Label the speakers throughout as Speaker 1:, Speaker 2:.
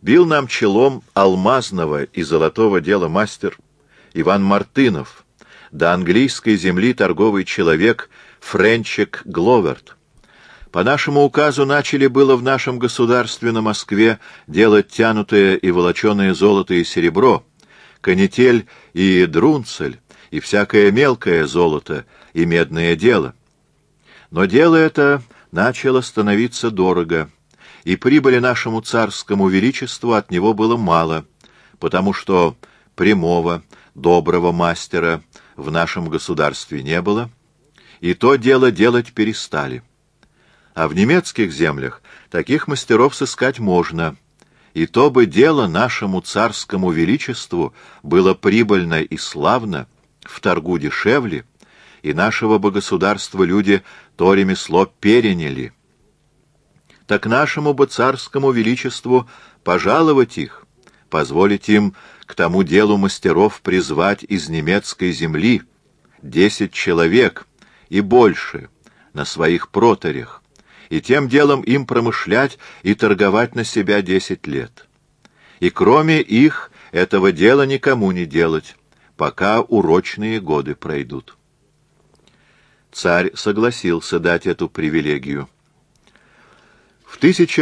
Speaker 1: Бил нам челом алмазного и золотого дела мастер Иван Мартынов, до английской земли торговый человек Френчик Гловерт. По нашему указу начали было в нашем государстве на Москве делать тянутое и волоченое золото и серебро, канитель и друнцель, и всякое мелкое золото и медное дело. Но дело это начало становиться дорого, и прибыли нашему царскому величеству от него было мало, потому что прямого, доброго мастера в нашем государстве не было, и то дело делать перестали. А в немецких землях таких мастеров сыскать можно, и то бы дело нашему царскому величеству было прибыльно и славно, в торгу дешевле, и нашего бы государства люди то ремесло переняли. Так нашему бы царскому величеству пожаловать их, позволить им к тому делу мастеров призвать из немецкой земли 10 человек и больше на своих проторях, и тем делом им промышлять и торговать на себя 10 лет. И кроме их этого дела никому не делать, пока урочные годы пройдут. Царь согласился дать эту привилегию. В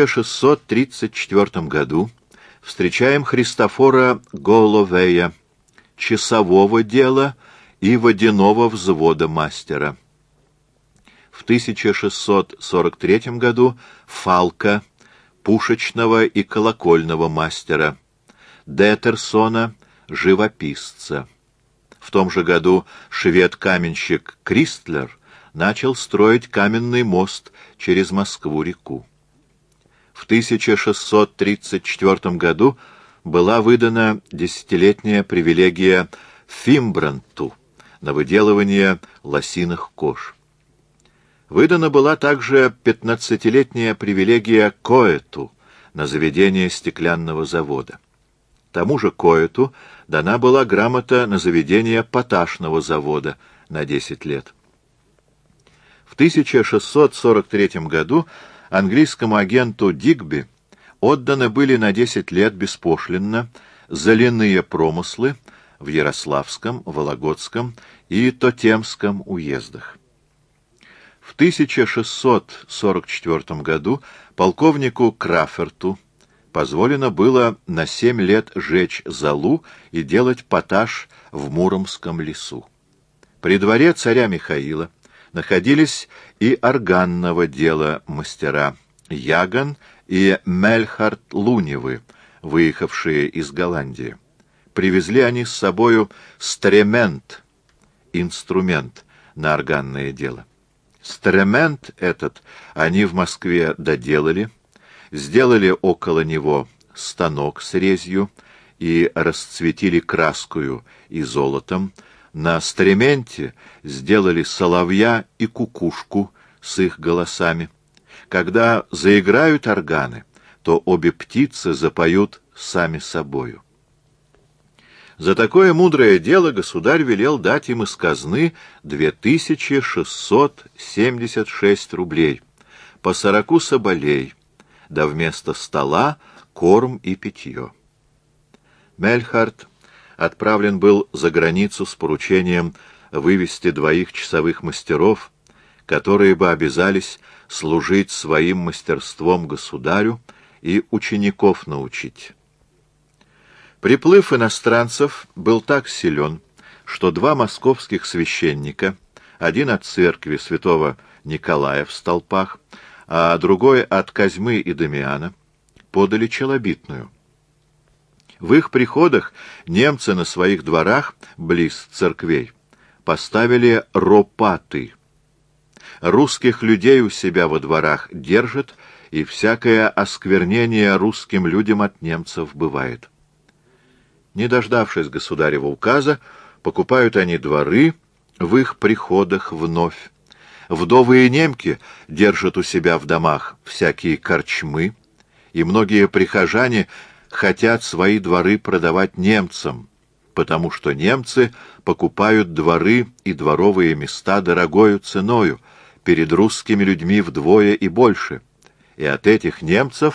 Speaker 1: 1634 году встречаем Христофора Голловея, часового дела и водяного взвода мастера. В 1643 году Фалка, пушечного и колокольного мастера, Детерсона, живописца. В том же году швед-каменщик Кристлер начал строить каменный мост через Москву-реку. В 1634 году была выдана десятилетняя привилегия Фимбранту на выделывание лосиных кож. Выдана была также 15-летняя привилегия Коэту на заведение стеклянного завода. Тому же Коэту дана была грамота на заведение поташного завода на 10 лет. В 1643 году английскому агенту Дигби отданы были на 10 лет беспошлинно заляные промыслы в Ярославском, Вологодском и Тотемском уездах. В 1644 году полковнику Краферту позволено было на 7 лет жечь золу и делать поташ в Муромском лесу. При дворе царя Михаила находились и органного дела мастера Яган и Мельхард Луневы, выехавшие из Голландии. Привезли они с собою стремент, инструмент на органное дело. Стремент этот они в Москве доделали, сделали около него станок с резью и расцветили краскою и золотом. На стременте сделали соловья и кукушку с их голосами. Когда заиграют органы, то обе птицы запоют сами собою. За такое мудрое дело государь велел дать им из казны 2676 рублей, по 40 соболей, да вместо стола корм и питье. Мельхард отправлен был за границу с поручением вывести 2 часовых мастеров, которые бы обязались служить своим мастерством государю и учеников научить. Приплыв иностранцев был так силен, что 2 московских священника, один от церкви святого Николая в Столпах, а другой от Козьмы и Дамиана, подали челобитную. В их приходах немцы на своих дворах, близ церквей, поставили ропаты. Русских людей у себя во дворах держат, и всякое осквернение русским людям от немцев бывает. Не дождавшись государева указа, покупают они дворы в их приходах вновь. Вдовы и немки держат у себя в домах всякие корчмы, и многие прихожане хотят свои дворы продавать немцам, потому что немцы покупают дворы и дворовые места дорогою ценою, перед русскими людьми вдвое и больше, и от этих немцев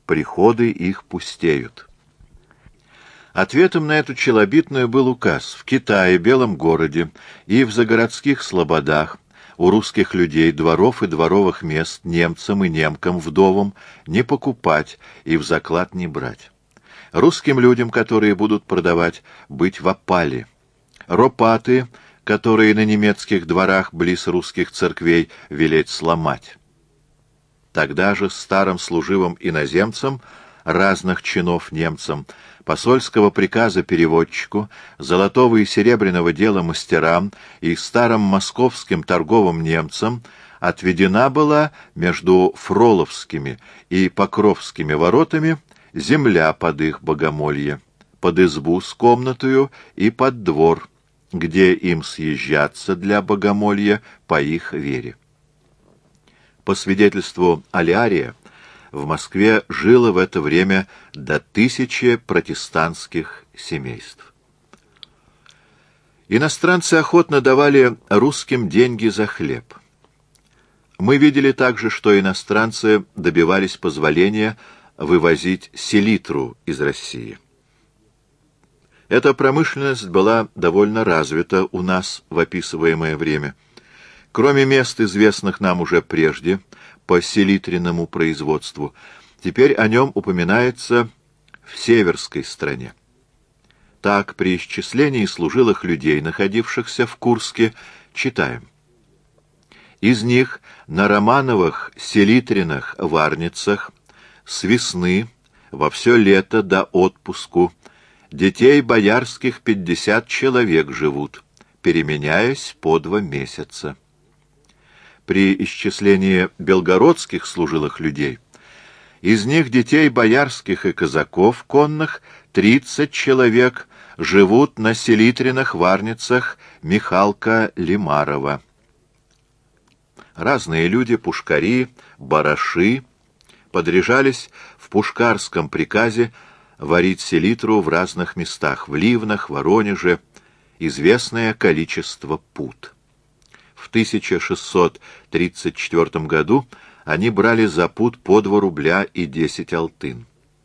Speaker 1: приходы их пустеют. Ответом на эту челобитную был указ: в Китае, Белом городе и в загородских слободах у русских людей дворов и дворовых мест немцам и немкам, вдовам, не покупать и в заклад не брать. Русским людям, которые будут продавать, быть в опале. Ропаты, которые на немецких дворах близ русских церквей, велеть сломать. Тогда же старым служивым иноземцам, разных чинов немцам, посольского приказа переводчику, золотого и серебряного дела мастерам и старым московским торговым немцам отведена была между Фроловскими и Покровскими воротами земля под их богомолье, под избу с комнатою и под двор, где им съезжаться для богомолья по их вере. По свидетельству Алярия, в Москве жило в это время до 1000 протестантских семейств. Иностранцы охотно давали русским деньги за хлеб. Мы видели также, что иностранцы добивались позволения вывозить селитру из России. Эта промышленность была довольно развита у нас в описываемое время. Кроме мест, известных нам уже прежде, по селитренному производству, теперь о нем упоминается в северской стране. Так, при исчислении служилых людей, находившихся в Курске, читаем: из них на Романовых селитренных варницах с весны во все лето до отпуску детей боярских 50 человек живут, переменяясь по 2 месяца. При исчислении белгородских служилых людей из них детей боярских и казаков конных 30 человек живут на селитренных варницах Михалка Лимарова. Разные люди, пушкари, бараши, подряжались в пушкарском приказе варить селитру в разных местах, в Ливнах, Воронеже, известное количество пуд. В 1634 году они брали за пуд по 2 рубля и 10 алтын.